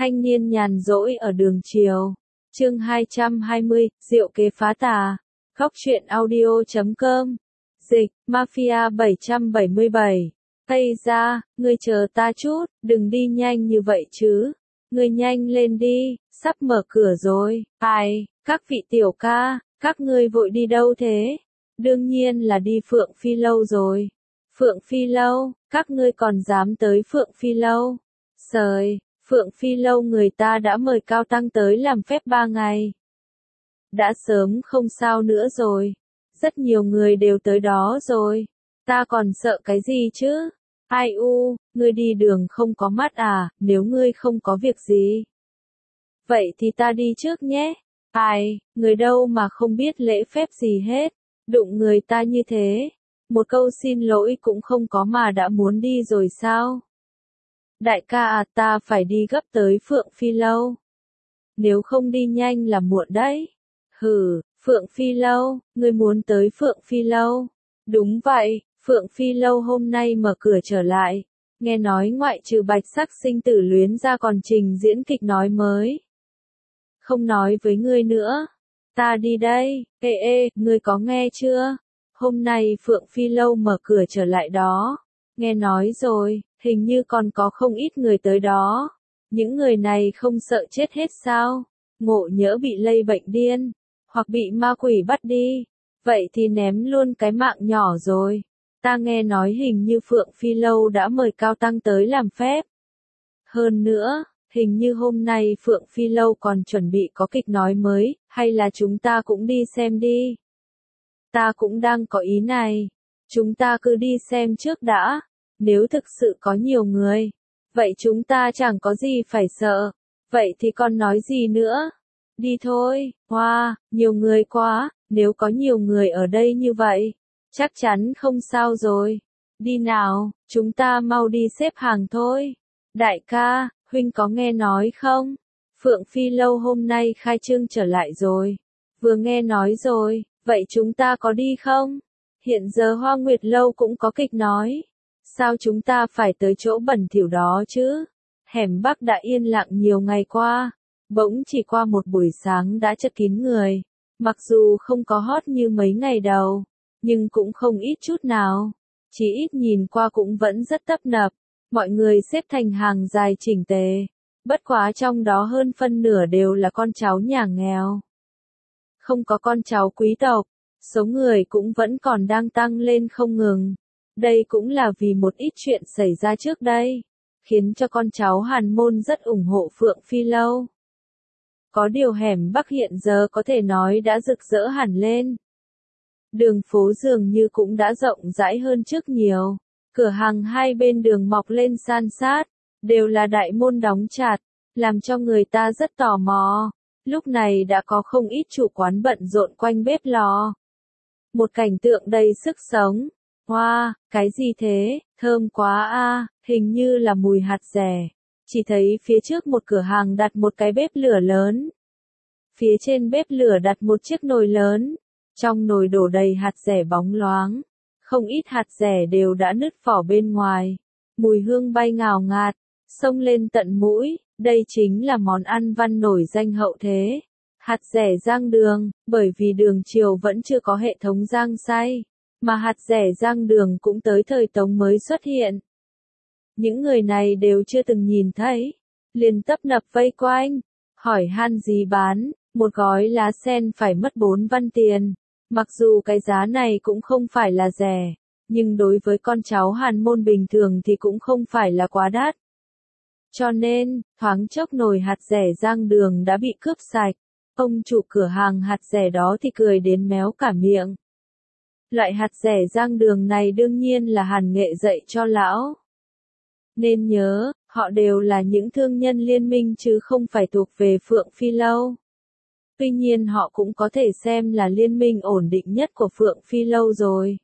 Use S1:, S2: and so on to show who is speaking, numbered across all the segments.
S1: Thanh niên nhàn rỗi ở đường chiều. Chương 220, Diệu kế phá tà. Góc truyện audio.com. Dịch, Mafia 777. Tây ra, ngươi chờ ta chút, đừng đi nhanh như vậy chứ. Ngươi nhanh lên đi, sắp mở cửa rồi. Ai, các vị tiểu ca, các ngươi vội đi đâu thế? Đương nhiên là đi Phượng Phi Lâu rồi. Phượng Phi Lâu, các ngươi còn dám tới Phượng Phi Lâu? Sời, Phượng Phi Lâu người ta đã mời Cao Tăng tới làm phép 3 ngày. Đã sớm không sao nữa rồi. Rất nhiều người đều tới đó rồi. Ta còn sợ cái gì chứ? Ai u, ngươi đi đường không có mắt à, nếu ngươi không có việc gì. Vậy thì ta đi trước nhé. Ai, người đâu mà không biết lễ phép gì hết. Đụng người ta như thế. Một câu xin lỗi cũng không có mà đã muốn đi rồi sao? Đại ca à, ta phải đi gấp tới Phượng Phi Lâu. Nếu không đi nhanh là muộn đấy. Hừ, Phượng Phi Lâu, ngươi muốn tới Phượng Phi Lâu? Đúng vậy, Phượng Phi Lâu hôm nay mở cửa trở lại. Nghe nói ngoại trừ Bạch Sắc Sinh Tử Luyến ra còn trình diễn kịch nói mới. Không nói với ngươi nữa. Ta đi đây. Ê, ngươi có nghe chưa? Hôm nay Phượng Phi Lâu mở cửa trở lại đó. Nghe nói rồi, hình như còn có không ít người tới đó. Những người này không sợ chết hết sao? Ngộ nhỡ bị lây bệnh điên, hoặc bị ma quỷ bắt đi. Vậy thì ném luôn cái mạng nhỏ rồi. Ta nghe nói hình như Phượng Phi Lâu đã mời Cao Tăng tới làm phép. Hơn nữa, hình như hôm nay Phượng Phi Lâu còn chuẩn bị có kịch nói mới, hay là chúng ta cũng đi xem đi. Ta cũng đang có ý này. Chúng ta cứ đi xem trước đã. Nếu thực sự có nhiều người, vậy chúng ta chẳng có gì phải sợ. Vậy thì còn nói gì nữa? Đi thôi. Wow, nhiều người quá. Nếu có nhiều người ở đây như vậy, chắc chắn không sao rồi. Đi nào, chúng ta mau đi xếp hàng thôi. Đại ca, huynh có nghe nói không? Phượng Phi Lâu hôm nay khai trương trở lại rồi. Vừa nghe nói rồi, vậy chúng ta có đi không? Hiện giờ Hoa Nguyệt Lâu cũng có kịch nói. Sao chúng ta phải tới chỗ bẩn thỉu đó chứ? Hẻm Bắc đã yên lặng nhiều ngày qua. Bỗng chỉ qua một buổi sáng đã chật kín người. Mặc dù không có hot như mấy ngày đầu, nhưng cũng không ít chút nào. Chỉ ít nhìn qua cũng vẫn rất tấp nập. Mọi người xếp thành hàng dài chỉnh tề. Bất quá trong đó hơn phân nửa đều là con cháu nhà nghèo. Không có con cháu quý tộc. Số người cũng vẫn còn đang tăng lên không ngừng. Đây cũng là vì một ít chuyện xảy ra trước đây, khiến cho con cháu Hàn Môn rất ủng hộ Phượng Phi Lâu. Có điều hẻm Bắc hiện giờ có thể nói đã rực rỡ hẳn lên. Đường phố dường như cũng đã rộng rãi hơn trước nhiều. Cửa hàng hai bên đường mọc lên san sát, đều là đại môn đóng chặt, làm cho người ta rất tò mò. Lúc này đã có không ít chủ quán bận rộn quanh bếp lò. Một cảnh tượng đầy sức sống. Wow, cái gì thế, thơm quá a, hình như là mùi hạt dẻ. Chỉ thấy phía trước một cửa hàng đặt một cái bếp lửa lớn. Phía trên bếp lửa đặt một chiếc nồi lớn. Trong nồi đổ đầy hạt dẻ bóng loáng. Không ít hạt dẻ đều đã nứt vỏ bên ngoài. Mùi hương bay ngào ngạt, xông lên tận mũi. Đây chính là món ăn văn nổi danh hậu thế. Hạt dẻ rang đường, bởi vì đường triều vẫn chưa có hệ thống rang xay. Mà hạt dẻ rang đường cũng tới thời Tống mới xuất hiện. Những người này đều chưa từng nhìn thấy. Liền tấp nập vây quanh. Hỏi han gì bán, một gói lá sen phải mất 4 văn tiền. Mặc dù cái giá này cũng không phải là rẻ. Nhưng đối với con cháu Hàn Môn bình thường thì cũng không phải là quá đắt. Cho nên, thoáng chốc nồi hạt dẻ rang đường đã bị cướp sạch. Ông chủ cửa hàng hạt dẻ đó thì cười đến méo cả miệng. Loại hạt dẻ rang đường này đương nhiên là Hàn Nghệ dạy cho lão. Nên nhớ, họ đều là những thương nhân liên minh chứ không phải thuộc về Phượng Phi Lâu. Tuy nhiên họ cũng có thể xem là liên minh ổn định nhất của Phượng Phi Lâu rồi.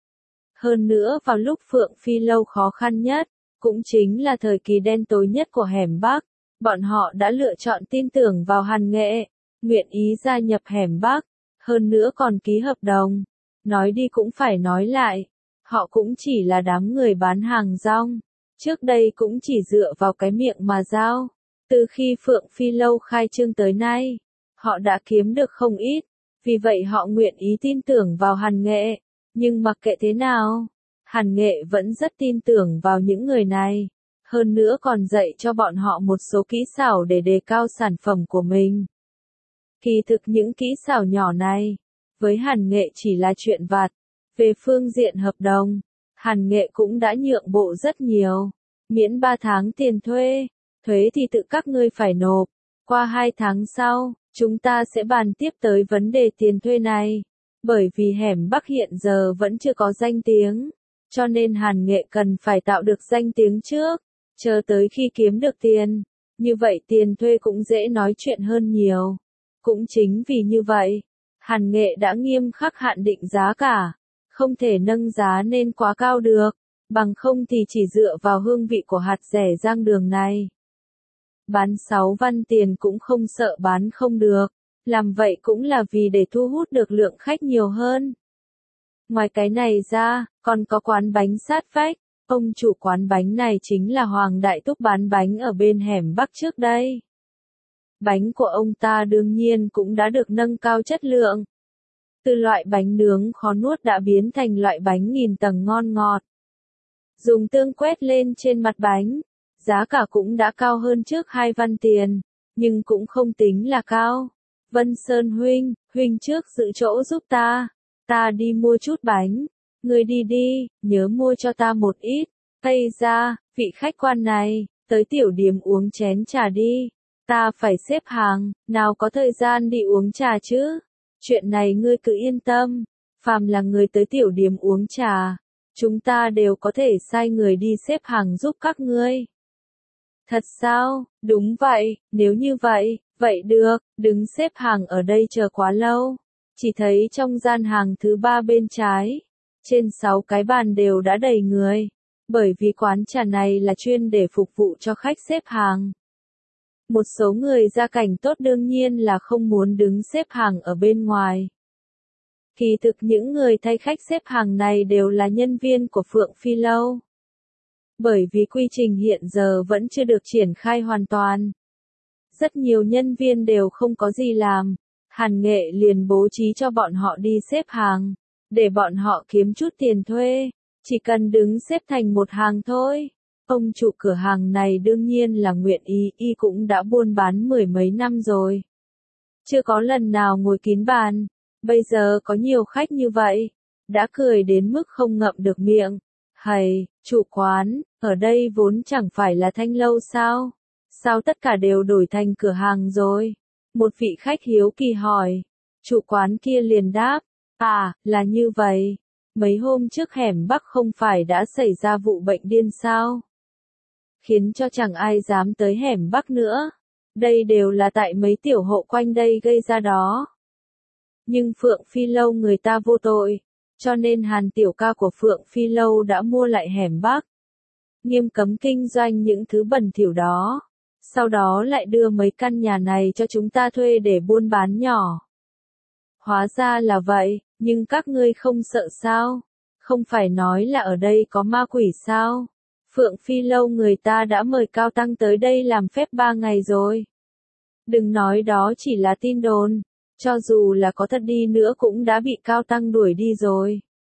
S1: Hơn nữa vào lúc Phượng Phi Lâu khó khăn nhất, cũng chính là thời kỳ đen tối nhất của hẻm Bắc, bọn họ đã lựa chọn tin tưởng vào Hàn Nghệ, nguyện ý gia nhập hẻm Bắc, hơn nữa còn ký hợp đồng. Nói đi cũng phải nói lại, họ cũng chỉ là đám người bán hàng rong, trước đây cũng chỉ dựa vào cái miệng mà giao, Từ khi Phượng Phi Lâu khai trương tới nay, họ đã kiếm được không ít, vì vậy họ nguyện ý tin tưởng vào Hàn Nghệ. Nhưng mặc kệ thế nào, Hàn Nghệ vẫn rất tin tưởng vào những người này, hơn nữa còn dạy cho bọn họ một số kỹ xảo để đề cao sản phẩm của mình. Kỳ thực những kỹ xảo nhỏ này, với Hàn Nghệ chỉ là chuyện vặt. Về phương diện hợp đồng, Hàn Nghệ cũng đã nhượng bộ rất nhiều, miễn 3 tháng tiền thuê, thuế thì tự các ngươi phải nộp, qua 2 tháng sau, chúng ta sẽ bàn tiếp tới vấn đề tiền thuê này. Bởi vì hẻm Bắc hiện giờ vẫn chưa có danh tiếng, cho nên Hàn Nghệ cần phải tạo được danh tiếng trước, chờ tới khi kiếm được tiền, như vậy tiền thuê cũng dễ nói chuyện hơn nhiều. Cũng chính vì như vậy, Hàn Nghệ đã nghiêm khắc hạn định giá cả, không thể nâng giá lên quá cao được, bằng không thì chỉ dựa vào hương vị của hạt rẻ rang đường này. Bán 6 văn tiền cũng không sợ bán không được, làm vậy cũng là vì để thu hút được lượng khách nhiều hơn. Ngoài cái này ra, còn có quán bánh sát vách, ông chủ quán bánh này chính là Hoàng Đại Túc bán bánh ở bên hẻm Bắc trước đây. Bánh của ông ta đương nhiên cũng đã được nâng cao chất lượng. Từ loại bánh nướng khó nuốt đã biến thành loại bánh nghìn tầng ngon ngọt. Dùng tương quét lên trên mặt bánh, giá cả cũng đã cao hơn trước 2 văn tiền, nhưng cũng không tính là cao. Vân Sơn huynh trước giữ chỗ giúp ta đi mua chút bánh, người đi đi, nhớ mua cho ta một ít. Ây ra, vị khách quan này, tới tiểu điếm uống chén trà đi, ta phải xếp hàng, nào có thời gian đi uống trà chứ. Chuyện này ngươi cứ yên tâm, phàm là người tới tiểu điếm uống trà, chúng ta đều có thể sai người đi xếp hàng giúp các ngươi. Thật sao? Đúng vậy, nếu như vậy, vậy được, đứng xếp hàng ở đây chờ quá lâu. Chỉ thấy trong gian hàng thứ 3 bên trái, trên 6 cái bàn đều đã đầy người, bởi vì quán trà này là chuyên để phục vụ cho khách xếp hàng. Một số người gia cảnh tốt đương nhiên là không muốn đứng xếp hàng ở bên ngoài. Kỳ thực những người thay khách xếp hàng này đều là nhân viên của Phượng Phi Lâu. Bởi vì quy trình hiện giờ vẫn chưa được triển khai hoàn toàn. Rất nhiều nhân viên đều không có gì làm, Hàn Nghệ liền bố trí cho bọn họ đi xếp hàng, để bọn họ kiếm chút tiền thuê, chỉ cần đứng xếp thành một hàng thôi. Ông chủ cửa hàng này đương nhiên là nguyện ý, y cũng đã buôn bán 10 mấy năm rồi. Chưa có lần nào ngồi kín bàn, bây giờ có nhiều khách như vậy, đã cười đến mức không ngậm được miệng. Hầy, chủ quán, ở đây vốn chẳng phải là Thanh Lâu sao? Sao tất cả đều đổi thành cửa hàng rồi? Một vị khách hiếu kỳ hỏi. Chủ quán kia liền đáp, là như vậy. Mấy hôm trước hẻm Bắc không phải đã xảy ra vụ bệnh điên sao? Khiến cho chẳng ai dám tới hẻm Bắc nữa. Đây đều là tại mấy tiểu hộ quanh đây gây ra đó. Nhưng Phượng Phi Lâu người ta vô tội, cho nên Hàn tiểu ca của Phượng Phi Lâu đã mua lại hẻm Bắc. Nghiêm cấm kinh doanh những thứ bẩn thỉu đó. Sau đó lại đưa mấy căn nhà này cho chúng ta thuê để buôn bán nhỏ. Hóa ra là vậy, nhưng các ngươi không sợ sao? Không phải nói là ở đây có ma quỷ sao? Phượng Phi Lâu người ta đã mời Cao Tăng tới đây làm phép 3 ngày rồi. Đừng nói đó chỉ là tin đồn, cho dù là có thật đi nữa cũng đã bị Cao Tăng đuổi đi rồi.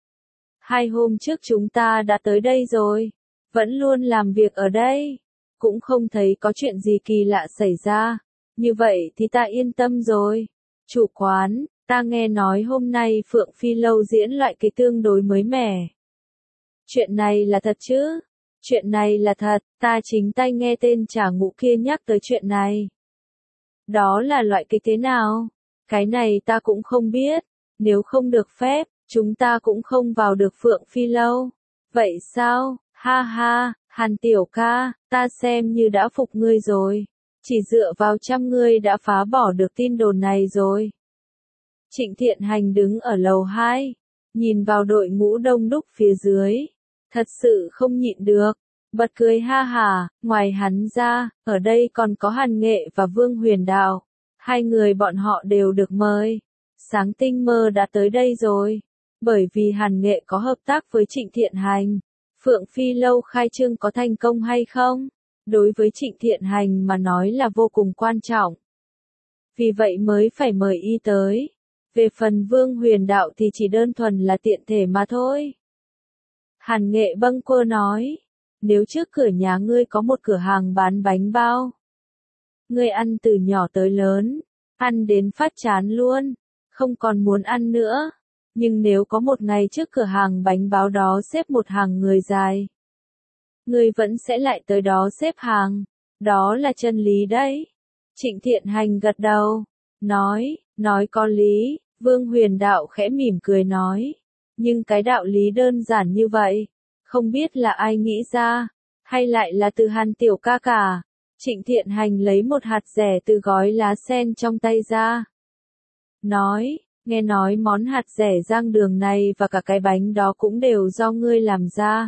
S1: 2 hôm trước chúng ta đã tới đây rồi, vẫn luôn làm việc ở đây, cũng không thấy có chuyện gì kỳ lạ xảy ra, như vậy thì ta yên tâm rồi. Chủ quán, ta nghe nói hôm nay Phượng Phi Lâu diễn loại cái tương đối mới mẻ. Chuyện này là thật chứ? Chuyện này là thật, ta chính tay nghe tên trà ngũ kia nhắc tới chuyện này. Đó là loại cái thế nào? Cái này ta cũng không biết, nếu không được phép, chúng ta cũng không vào được Phượng Phi Lâu. Vậy sao? Ha ha, Hàn tiểu ca, ta xem như đã phục ngươi rồi. Chỉ dựa vào trăm ngươi đã phá bỏ được tin đồn này rồi. Trịnh Thiện Hành đứng ở lầu 2, nhìn vào đội ngũ đông đúc phía dưới. Thật sự không nhịn được, bật cười ha hả, ngoài hắn ra, ở đây còn có Hàn Nghệ và Vương Huyền Đạo. 2 người bọn họ đều được mời. Sáng tinh mơ đã tới đây rồi. Bởi vì Hàn Nghệ có hợp tác với Trịnh Thiện Hành. Phượng Phi Lâu khai trương có thành công hay không? đối với Trịnh Thiện Hành mà nói là vô cùng quan trọng. Vì vậy mới phải mời y tới. Về phần Vương Huyền Đạo thì chỉ đơn thuần là tiện thể mà thôi. Hàn Nghệ bâng quơ nói, nếu trước cửa nhà ngươi có một cửa hàng bán bánh bao, ngươi ăn từ nhỏ tới lớn, ăn đến phát chán luôn, không còn muốn ăn nữa. Nhưng nếu có một ngày trước cửa hàng bánh bao đó xếp một hàng người dài, ngươi vẫn sẽ lại tới đó xếp hàng. Đó là chân lý đấy. Trịnh Thiện Hành gật đầu, nói có lý. Vương Huyền Đạo khẽ mỉm cười nói, nhưng cái đạo lý đơn giản như vậy, không biết là ai nghĩ ra, hay lại là từ Hàn tiểu ca cả. Trịnh Thiện Hành lấy một hạt dẻ từ gói lá sen trong tay ra. Nói, nghe nói món hạt dẻ rang đường này và cả cái bánh đó cũng đều do ngươi làm ra.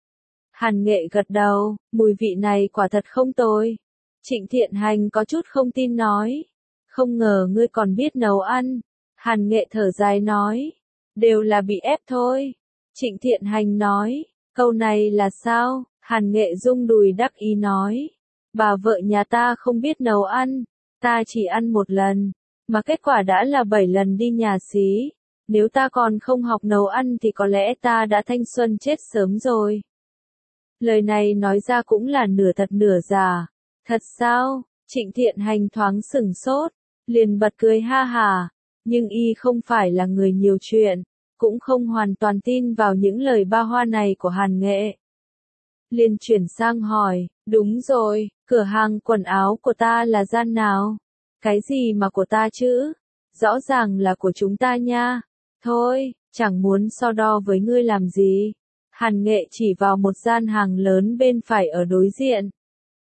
S1: Hàn Nghệ gật đầu, mùi vị này quả thật không tồi. Trịnh Thiện Hành có chút không tin nói, không ngờ ngươi còn biết nấu ăn. Hàn Nghệ thở dài nói, đều là bị ép thôi. Trịnh Thiện Hành nói, câu này là sao? Hàn Nghệ rung đùi đắc ý nói, bà vợ nhà ta không biết nấu ăn, ta chỉ ăn một lần, mà kết quả đã là 7 lần đi nhà xí. Nếu ta còn không học nấu ăn thì có lẽ ta đã thanh xuân chết sớm rồi. Lời này nói ra cũng là nửa thật nửa giả. Thật sao? Trịnh Thiện Hành thoáng sửng sốt, liền bật cười ha hả, nhưng y không phải là người nhiều chuyện, cũng không hoàn toàn tin vào những lời ba hoa này của Hàn Nghệ. Liền chuyển sang hỏi, đúng rồi, cửa hàng quần áo của ta là gian nào? Cái gì mà của ta chứ? Rõ ràng là của chúng ta nha. Thôi, chẳng muốn so đo với ngươi làm gì. Hàn Nghệ chỉ vào một gian hàng lớn bên phải ở đối diện.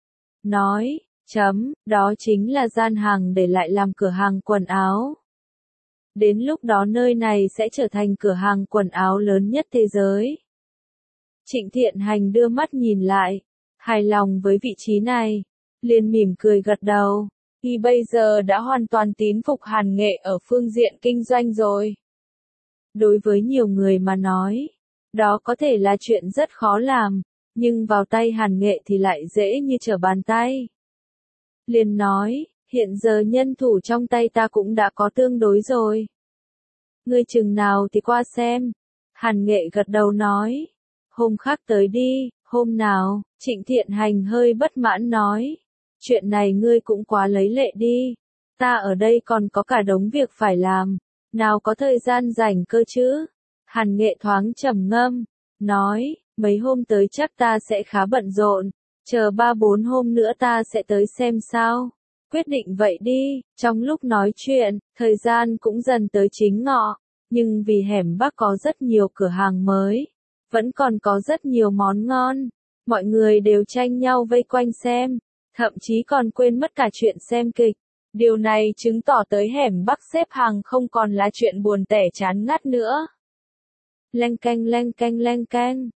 S1: Nói, đó chính là gian hàng để lại làm cửa hàng quần áo. Đến lúc đó nơi này sẽ trở thành cửa hàng quần áo lớn nhất thế giới. Trịnh Thiện Hành đưa mắt nhìn lại, hài lòng với vị trí này, liền mỉm cười gật đầu. Y bây giờ đã hoàn toàn tín phục Hàn Nghệ ở phương diện kinh doanh rồi. Đối với nhiều người mà nói, đó có thể là chuyện rất khó làm, nhưng vào tay Hàn Nghệ thì lại dễ như trở bàn tay. Liền nói, hiện giờ nhân thủ trong tay ta cũng đã có tương đối rồi. Ngươi chừng nào thì qua xem. Hàn Nghệ gật đầu nói, hôm khác tới đi. Hôm nào? Trịnh Thiện Hành hơi bất mãn nói, chuyện này ngươi cũng quá lấy lệ đi. Ta ở đây còn có cả đống việc phải làm, nào có thời gian rảnh cơ chứ. Hàn Nghệ thoáng trầm ngâm, nói, mấy hôm tới chắc ta sẽ khá bận rộn, chờ 3-4 hôm nữa ta sẽ tới xem sao. Quyết định vậy đi. Trong lúc nói chuyện, thời gian cũng dần tới chính ngọ, nhưng vì hẻm Bắc có rất nhiều cửa hàng mới, vẫn còn có rất nhiều món ngon, mọi người đều tranh nhau vây quanh xem, thậm chí còn quên mất cả chuyện xem kịch. Điều này chứng tỏ tới hẻm Bắc xếp hàng không còn là chuyện buồn tẻ chán ngắt nữa. Leng keng leng keng leng keng.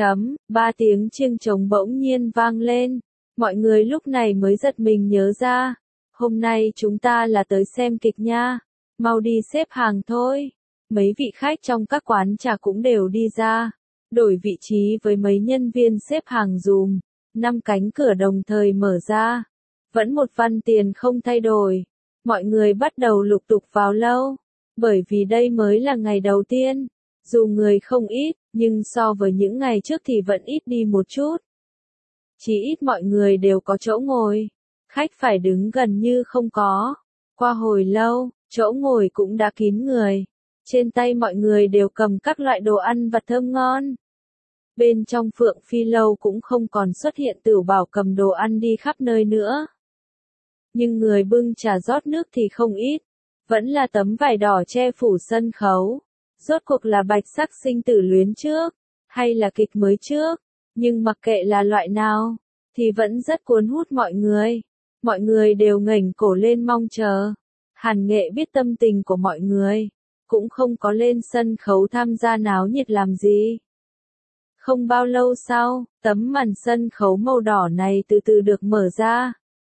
S1: 3 tiếng chiêng trống bỗng nhiên vang lên. Mọi người lúc này mới giật mình nhớ ra. Hôm nay chúng ta là tới xem kịch nha. Mau đi xếp hàng thôi. Mấy vị khách trong các quán trà cũng đều đi ra, đổi vị trí với mấy nhân viên xếp hàng dùm. 5 cánh cửa đồng thời mở ra. Vẫn một văn tiền không thay đổi. Mọi người bắt đầu lục tục vào lâu. Bởi vì đây mới là ngày đầu tiên. Dù người không ít, nhưng so với những ngày trước thì vẫn ít đi một chút. Chỉ ít mọi người đều có chỗ ngồi. Khách phải đứng gần như không có. Qua hồi lâu, chỗ ngồi cũng đã kín người. Trên tay mọi người đều cầm các loại đồ ăn vặt thơm ngon. Bên trong Phượng Phi Lâu cũng không còn xuất hiện Tửu Bảo cầm đồ ăn đi khắp nơi nữa. Nhưng người bưng trà rót nước thì không ít. Vẫn là tấm vải đỏ che phủ sân khấu. Rốt cuộc là Bạch Sắc Sinh Tử Luyến trước, hay là kịch mới trước, nhưng mặc kệ là loại nào, thì vẫn rất cuốn hút mọi người. Mọi người đều ngẩng cổ lên mong chờ. Hàn Nghệ biết tâm tình của mọi người, cũng không có lên sân khấu tham gia náo nhiệt làm gì. Không bao lâu sau, tấm màn sân khấu màu đỏ này từ từ được mở ra.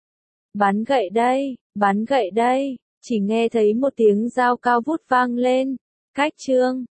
S1: Bán gậy đây, chỉ nghe thấy một tiếng dao cao vút vang lên. Cách chương